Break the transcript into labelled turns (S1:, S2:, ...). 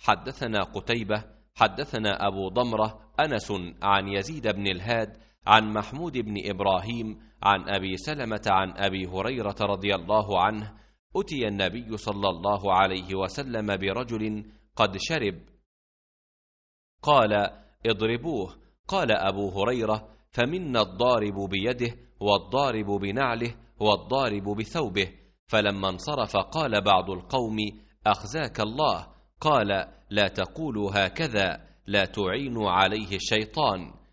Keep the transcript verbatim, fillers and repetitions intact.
S1: حدثنا قتيبة حدثنا أبو ضمرة أنس عن يزيد بن الهاد عن محمود بن إبراهيم عن أبي سلمة عن أبي هريرة رضي الله عنه: أتي النبي صلى الله عليه وسلم برجل قد شرب، قال: اضربوه. قال أبو هريرة: فمنا الضارب بيده والضارب بنعله والضارب بثوبه. فلما انصرف قال بعض القوم: أخزاك الله. قال: لا تقولوا هكذا، لا تعينوا عليه الشيطان.